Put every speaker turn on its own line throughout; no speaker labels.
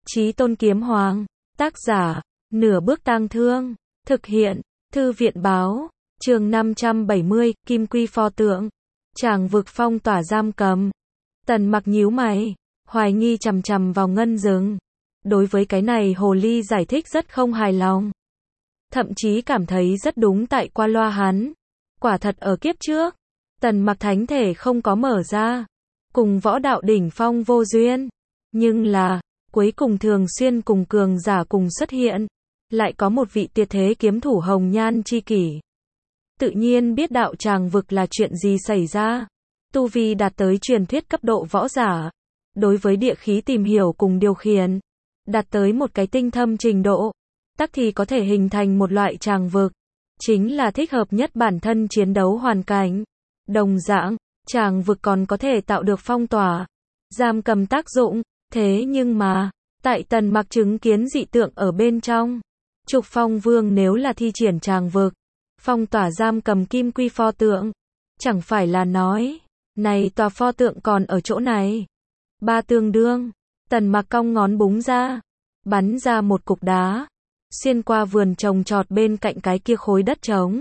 Chí Tôn Kiếm Hoàng. Tác giả, Nửa Bước Tang Thương. Thực hiện, Thư viện báo. Chương 570, Kim Quy pho tượng. Tràng vực phong tỏa giam cầm. Tần Mặc nhíu mày, hoài nghi chằm chằm vào Ngân Dừng. Đối với cái này hồ ly giải thích rất không hài lòng. Thậm chí cảm thấy rất đúng tại qua loa hắn. Quả thật ở kiếp trước, Tần Mặc thánh thể không có mở ra. Cùng võ đạo đỉnh phong vô duyên. Nhưng là, cuối cùng thường xuyên cùng cường giả cùng xuất hiện. Lại có một vị tuyệt thế kiếm thủ hồng nhan chi kỷ. Tự nhiên biết đạo tràng vực là chuyện gì xảy ra. Tu vi đạt tới truyền thuyết cấp độ võ giả. Đối với địa khí tìm hiểu cùng điều khiển. Đạt tới một cái tinh thâm trình độ. Tắc thì có thể hình thành một loại tràng vực. Chính là thích hợp nhất bản thân chiến đấu hoàn cảnh. Đồng dạng, tràng vực còn có thể tạo được phong tỏa. Giam cầm tác dụng. Thế nhưng mà, tại Tần Mặc chứng kiến dị tượng ở bên trong. Trục Phong Vương nếu là thi triển tràng vực. Phong tỏa giam cầm Kim Quy pho tượng. Chẳng phải là nói, này tòa pho tượng còn ở chỗ này. Ba tương đương, Tần Mặc cong ngón búng ra. Bắn ra một cục đá. Xuyên qua vườn trồng trọt bên cạnh cái kia khối đất trống.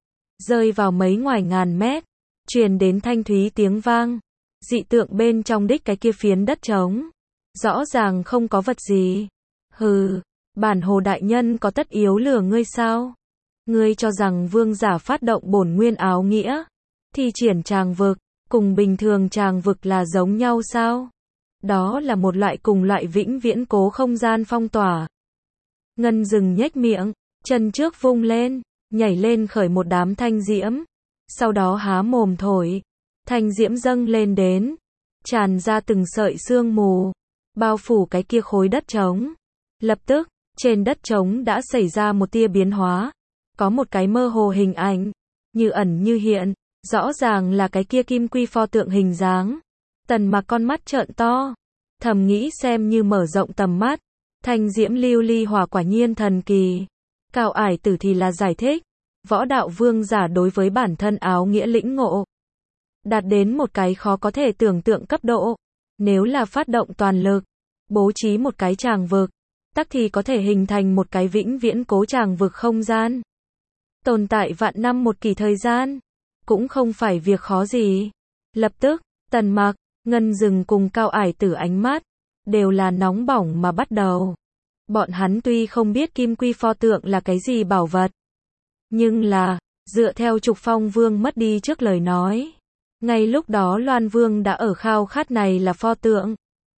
Rơi vào mấy ngoài ngàn mét. Truyền đến thanh thúy tiếng vang. Dị tượng bên trong đích cái kia phiến đất trống. Rõ ràng không có vật gì. Hừ, bản hồ đại nhân có tất yếu lừa ngươi sao? Ngươi cho rằng vương giả phát động bổn nguyên áo nghĩa, thi triển tràng vực, cùng bình thường tràng vực là giống nhau sao? Đó là một loại cùng loại vĩnh viễn cố không gian phong tỏa. Ngân Dừng nhếch miệng, chân trước vung lên, nhảy lên khởi một đám thanh diễm. Sau đó há mồm thổi, thanh diễm dâng lên đến, tràn ra từng sợi sương mù, bao phủ cái kia khối đất trống. Lập tức, trên đất trống đã xảy ra một tia biến hóa. Có một cái mơ hồ hình ảnh, như ẩn như hiện, rõ ràng là cái kia Kim Quy pho tượng hình dáng. Tần Mặc con mắt trợn to, thầm nghĩ xem như mở rộng tầm mắt. Thanh diễm lưu ly hỏa quả nhiên thần kỳ. Cao Ải Tử thì là giải thích, võ đạo vương giả đối với bản thân áo nghĩa lĩnh ngộ. Đạt đến một cái khó có thể tưởng tượng cấp độ. Nếu là phát động toàn lực, bố trí một cái tràng vực, tắc thì có thể hình thành một cái vĩnh viễn cố tràng vực không gian. Tồn tại vạn năm một kỳ thời gian, cũng không phải việc khó gì. Lập tức, Tần Mặc, Ngân Dừng cùng Cao Ải Tử ánh mắt, đều là nóng bỏng mà bắt đầu. Bọn hắn tuy không biết Kim Quy pho tượng là cái gì bảo vật. Nhưng là, dựa theo Trục Phong Vương mất đi trước lời nói. Ngay lúc đó Loan Vương đã ở khao khát này là pho tượng.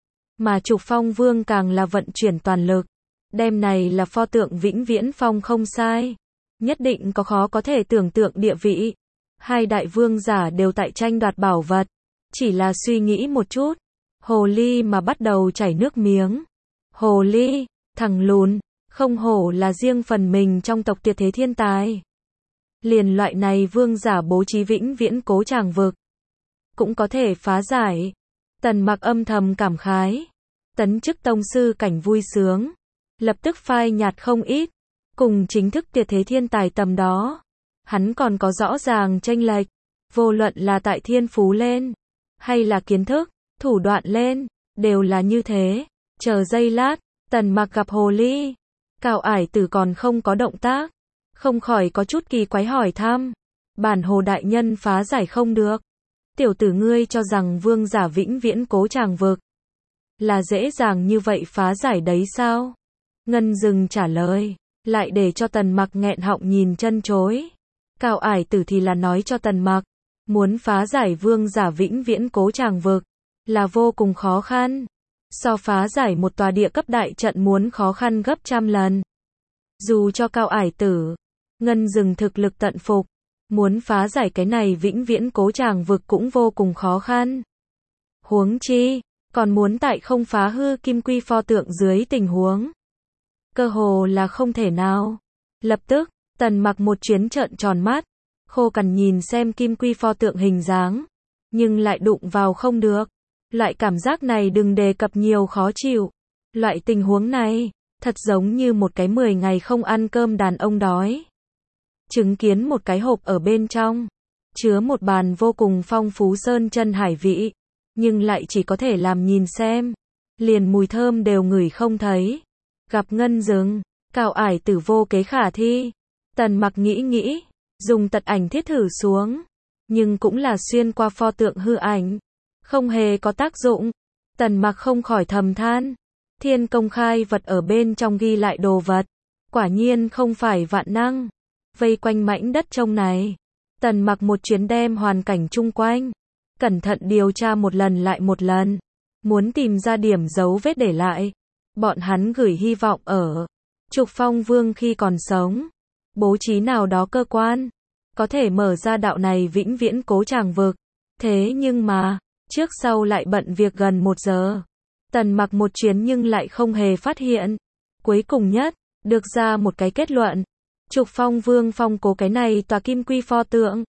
Mà Trục Phong Vương càng là vận chuyển toàn lực. Đem này là pho tượng vĩnh viễn phong không sai. Nhất định có khó có thể tưởng tượng địa vị. Hai đại vương giả đều tại tranh đoạt bảo vật. Chỉ là suy nghĩ một chút. Hồ ly mà bắt đầu chảy nước miếng. Hồ ly, thằng lùn, không hổ là riêng phần mình trong tộc tuyệt thế thiên tài. Liền loại này vương giả bố trí vĩnh viễn cố tràng vực. Cũng có thể phá giải. Tần Mặc âm thầm cảm khái. Tấn chức tông sư cảnh vui sướng. Lập tức phai nhạt không ít. Cùng chính thức tuyệt thế thiên tài tầm đó. Hắn còn có rõ ràng chênh lệch. Vô luận là tại thiên phú lên. Hay là kiến thức, thủ đoạn lên. Đều là như thế. Chờ giây lát. Tần Mặc gặp hồ ly. Cao Ải Tử còn không có động tác. Không khỏi có chút kỳ quái hỏi thăm. Bản hồ đại nhân phá giải không được. Tiểu tử ngươi cho rằng vương giả vĩnh viễn cố tràng vực. Là dễ dàng như vậy phá giải đấy sao? Ngân Dừng trả lời. Lại để cho Tần Mặc nghẹn họng nhìn chân chối. Cao Ải Tử thì là nói cho Tần Mặc. Muốn phá giải vương giả vĩnh viễn cố tràng vực. Là vô cùng khó khăn. So phá giải một tòa địa cấp đại trận muốn khó khăn gấp trăm lần. Dù cho Cao Ải Tử, Ngân Dừng thực lực tận phục. Muốn phá giải cái này vĩnh viễn cố tràng vực cũng vô cùng khó khăn. Huống chi, còn muốn tại không phá hư Kim Quy pho tượng dưới tình huống. Cơ hồ là không thể nào. Lập tức, Tần Mặc một chuyến trợn tròn mắt. Khô cằn nhìn xem Kim Quy pho tượng hình dáng. Nhưng lại đụng vào không được. Loại cảm giác này đừng đề cập nhiều khó chịu. Loại tình huống này, thật giống như một cái 10 ngày không ăn cơm đàn ông đói. Chứng kiến một cái hộp ở bên trong. Chứa một bàn vô cùng phong phú sơn chân hải vị. Nhưng lại chỉ có thể làm nhìn xem. liền mùi thơm đều ngửi không thấy. Gặp Ngân Dừng, Cao Ải Tử vô kế khả thi. Tần Mặc nghĩ, dùng tật ảnh thiết thử xuống, nhưng cũng là xuyên qua pho tượng hư ảnh, không hề có tác dụng. Tần Mặc không khỏi thầm than, Thiên Công khai vật ở bên trong ghi lại đồ vật, quả nhiên không phải vạn năng. Vây quanh mảnh đất trông này, Tần Mặc một chuyến đem hoàn cảnh chung quanh, cẩn thận điều tra một lần lại một lần, muốn tìm ra điểm dấu vết để lại. Bọn hắn gửi hy vọng ở Trục Phong Vương khi còn sống, bố trí nào đó cơ quan, có thể mở ra đạo này vĩnh viễn cố tràng vực. Thế nhưng mà, trước sau lại bận việc gần 1 giờ. Tần Mặc một chuyến nhưng lại không hề phát hiện. Cuối cùng nhất, được ra một cái kết luận. Trục Phong Vương phong cố cái này tòa kim quy pho tượng,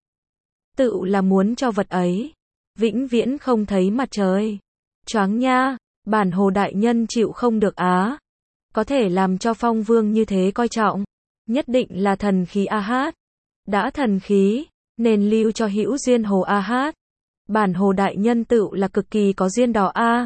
tự là muốn cho vật ấy vĩnh viễn không thấy mặt trời. Choáng nha, bản Hồ đại nhân chịu không được á. Có thể làm cho Phong Vương như thế coi trọng, nhất định là thần khí a hát. Đã thần khí, nên lưu cho hữu duyên Hồ a hát. Bản Hồ đại nhân tự là cực kỳ có duyên đó a.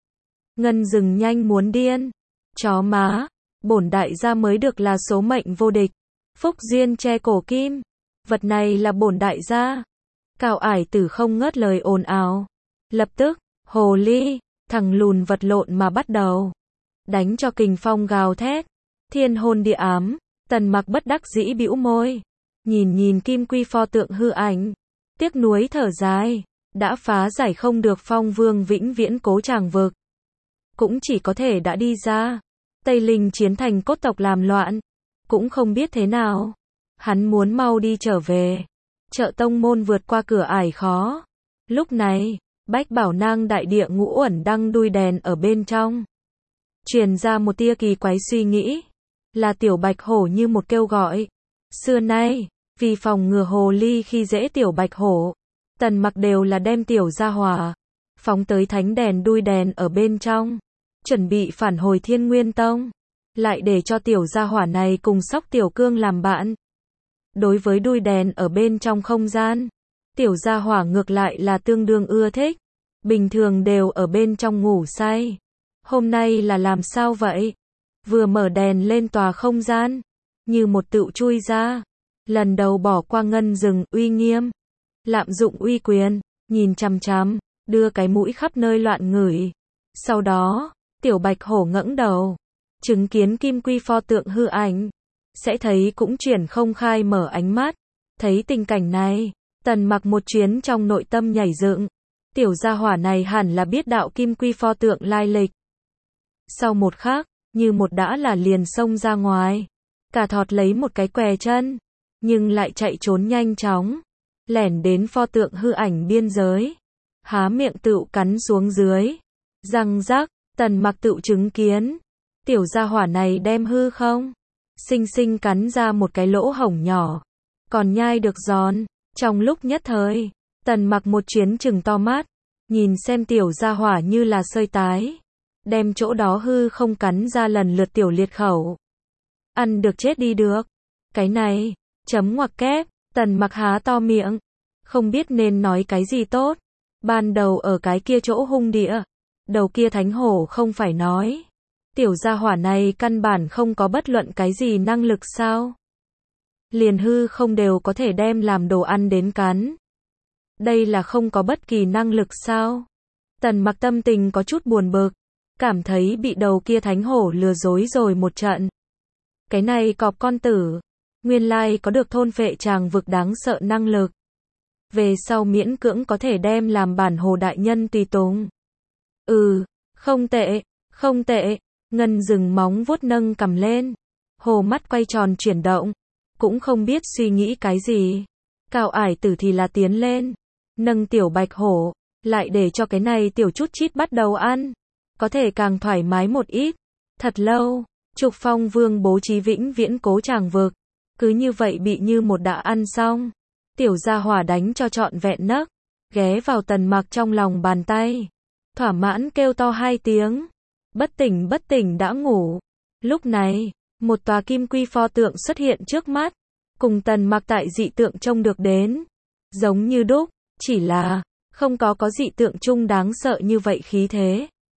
Ngân Dừng nhanh muốn điên. Chó má, bổn đại gia mới được là số mệnh vô địch. Phúc duyên che cổ kim, vật này là bổn đại gia. Cao Ải Tử không ngớt lời ồn ào. Lập tức, hồ ly, thằng lùn vật lộn mà bắt đầu đánh cho kình phong gào thét, thiên hôn địa ám. Tần Mặc bất đắc dĩ bĩu môi, nhìn kim quy pho tượng hư ảnh, tiếc nuối thở dài, đã phá giải không được Phong Vương vĩnh viễn cố tràng vực, cũng chỉ có thể đã đi ra Tây Linh chiến thành cốt tộc làm loạn, cũng không biết thế nào. Hắn muốn mau đi trở về, trợ tông môn vượt qua cửa ải khó. Lúc này, Bách Bảo Nang đại địa Ngũ Uẩn đang đuôi đèn ở bên trong, truyền ra một tia kỳ quái suy nghĩ, là Tiểu Bạch Hổ như một kêu gọi. Xưa nay, vì phòng ngừa hồ ly khi dễ Tiểu Bạch Hổ, Tần Mặc đều là đem tiểu gia hỏa phóng tới thánh đèn đuôi đèn ở bên trong, chuẩn bị phản hồi Thiên Nguyên Tông, lại để cho tiểu gia hỏa này cùng Sóc Tiểu Cương làm bạn. Đối với đuôi đèn ở bên trong không gian, tiểu gia hỏa ngược lại là tương đương ưa thích, bình thường đều ở bên trong ngủ say. Hôm nay là làm sao vậy? Vừa mở đèn lên tòa không gian, như một tựu chui ra. Lần đầu bỏ qua Ngân Dừng uy nghiêm, lạm dụng uy quyền, nhìn chằm chằm, đưa cái mũi khắp nơi loạn ngửi. Sau đó, Tiểu Bạch Hổ ngẩng đầu, chứng kiến kim quy pho tượng hư ảnh, sẽ thấy cũng chuyển không khai mở ánh mắt. Thấy tình cảnh này, Tần Mặc một chuyến trong nội tâm nhảy dựng. Tiểu gia hỏa này hẳn là biết đạo kim quy pho tượng lai lịch. Sau một khắc, như một đã là liền xông ra ngoài, cả thọt lấy một cái què chân, nhưng lại chạy trốn nhanh chóng, lẻn đến pho tượng hư ảnh biên giới, há miệng tựu cắn xuống dưới. Răng rắc, Tần Mặc tựu chứng kiến, tiểu gia hỏa này đem hư không xinh xinh cắn ra một cái lỗ hổng nhỏ, còn nhai được giòn. Trong lúc nhất thời, Tần Mặc một chuyến trừng to mắt, nhìn xem tiểu gia hỏa như là sơi tái, đem chỗ đó hư không cắn ra lần lượt tiểu liệt khẩu. Ăn được chết đi được. Cái này, chấm ngoặc kép, Tần Mặc há to miệng, không biết nên nói cái gì tốt. Ban đầu ở cái kia chỗ hung địa, đầu kia thánh hổ không phải nói, tiểu gia hỏa này căn bản không có bất luận cái gì năng lực sao? Liền hư không đều có thể đem làm đồ ăn đến cắn. Đây là không có bất kỳ năng lực sao? Tần Mặc tâm tình có chút buồn bực, cảm thấy bị đầu kia thánh hổ lừa dối rồi một trận. Cái này cọp con tử, nguyên lai có được thôn phệ tràng vực đáng sợ năng lực. Về sau miễn cưỡng có thể đem làm bản Hồ đại nhân tùy tùng. Không tệ, không tệ. Ngân Dừng móng vuốt nâng cầm lên, hồ mắt quay tròn chuyển động, cũng không biết suy nghĩ cái gì. Cao Ải Tử thì là tiến lên, nâng Tiểu Bạch Hổ, lại để cho cái này tiểu chút chít bắt đầu ăn, có thể càng thoải mái một ít. Thật lâu, Trục Phong Vương bố trí vĩnh viễn cố tràng vực, cứ như vậy bị như một đã ăn xong. Tiểu gia hỏa đánh cho trọn vẹn nấc, ghé vào Tần Mặc trong lòng bàn tay, thỏa mãn kêu to 2 tiếng. Bất tỉnh đã ngủ. Lúc này, một tòa kim quy pho tượng xuất hiện trước mắt, cùng Tần Mặc tại dị tượng trông được đến, giống như đúc, chỉ là không có dị tượng chung đáng sợ như vậy khí thế.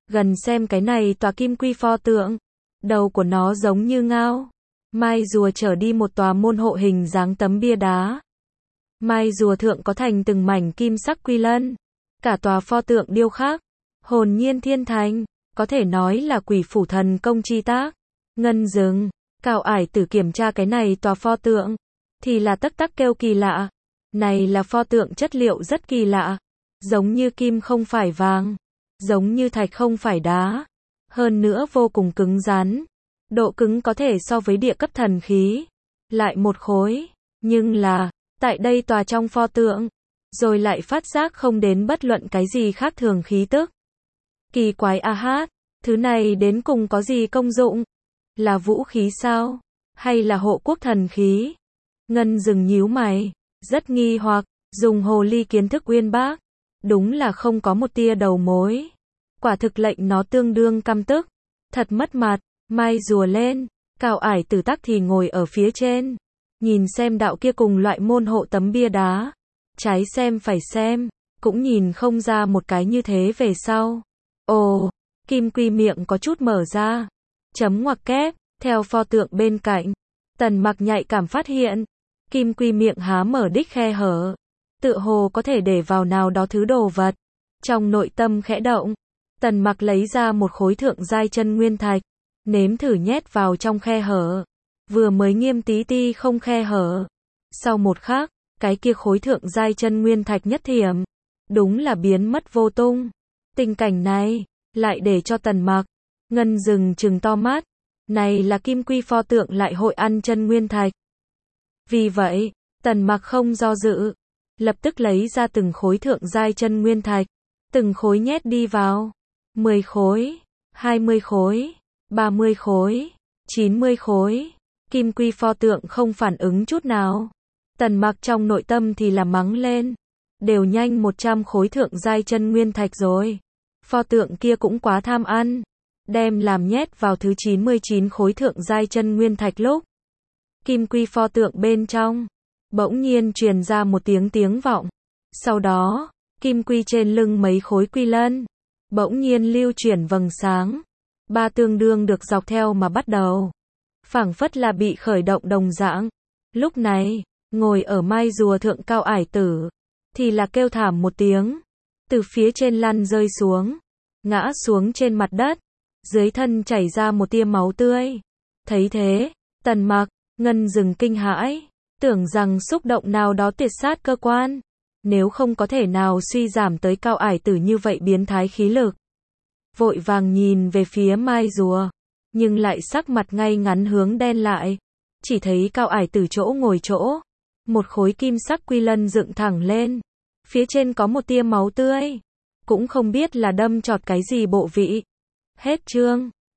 Gần xem cái này tòa kim quy pho tượng. Đầu của nó giống như ngao. Mai rùa trở đi một tòa môn hộ hình dáng tấm bia đá. Mai rùa thượng có thành từng mảnh kim sắc quy lân. Cả tòa pho tượng điêu khắc, hồn nhiên thiên thành, có thể nói là quỷ phủ thần công chi tác. Ngân Dừng, Cao Ải Tử kiểm tra cái này tòa pho tượng, thì là tắc tắc kêu kỳ lạ. Này là pho tượng chất liệu rất kỳ lạ, giống như kim không phải vàng, giống như thạch không phải đá, hơn nữa vô cùng cứng rắn. Độ cứng có thể so với địa cấp thần khí, lại một khối, nhưng là, tại đây tòa trong pho tượng, rồi lại phát giác không đến bất luận cái gì khác thường khí tức. Kỳ quái a hát, thứ này đến cùng có gì công dụng? Là vũ khí sao? Hay là hộ quốc thần khí? Ngân Dừng nhíu mày, rất nghi hoặc, dùng hồ ly kiến thức uyên bác, đúng là không có một tia đầu mối. Quả thực lệnh nó tương đương căm tức, thật mất mặt. Mai rùa lên, Cao Ải Tử tắc thì ngồi ở phía trên, nhìn xem đạo kia cùng loại môn hộ tấm bia đá, trái xem phải xem, cũng nhìn không ra một cái như thế về sau. Ồ, kim quy miệng có chút mở ra, chấm ngoặc kép, theo pho tượng bên cạnh, Tần Mặc nhạy cảm phát hiện, kim quy miệng há mở đích khe hở, tựa hồ có thể để vào nào đó thứ đồ vật. Trong nội tâm khẽ động, Tần Mặc lấy ra một khối thượng giai chân nguyên thạch, nếm thử nhét vào trong khe hở, vừa mới nghiêm tí ti không khe hở. Sau một khắc, cái kia khối thượng giai chân nguyên thạch nhất thiểm, đúng là biến mất vô tung. Tình cảnh này, lại để cho Tần Mặc, Ngân Dừng trừng to mắt, này là kim quy pho tượng lại hội ăn chân nguyên thạch. Vì vậy, Tần Mặc không do dự, lập tức lấy ra từng khối thượng giai chân nguyên thạch, từng khối nhét đi vào, 10 khối, 20 khối, 30 khối, 90 khối, kim quy pho tượng không phản ứng chút nào. Tần Mặc trong nội tâm thì là mắng lên, đều nhanh 100 khối thượng giai chân nguyên thạch rồi. Pho tượng kia cũng quá tham ăn, đem làm nhét vào thứ 99 khối thượng giai chân nguyên thạch lúc. Kim quy pho tượng bên trong, bỗng nhiên truyền ra một tiếng vọng. Sau đó, kim quy trên lưng mấy khối quy lân, bỗng nhiên lưu chuyển vầng sáng. Ba tương đương được dọc theo mà bắt đầu. Phảng phất là bị khởi động đồng dạng. Lúc này, ngồi ở mai rùa thượng Cao Ải Tử, thì là kêu thảm một tiếng. Từ phía trên lăn rơi xuống, ngã xuống trên mặt đất, dưới thân chảy ra một tia máu tươi. Thấy thế, Tần Mặc, Ngân Dừng kinh hãi, tưởng rằng xúc động nào đó tuyệt sát cơ quan, nếu không có thể nào suy giảm tới Cao Ải Tử như vậy biến thái khí lực. Vội vàng nhìn về phía mai rùa, nhưng lại sắc mặt ngay ngắn hướng đen lại, chỉ thấy Cao Ải Tử chỗ ngồi chỗ, một khối kim sắc quy lân dựng thẳng lên, phía trên có một tia máu tươi, cũng không biết là đâm chọt cái gì bộ vị. Hết chương.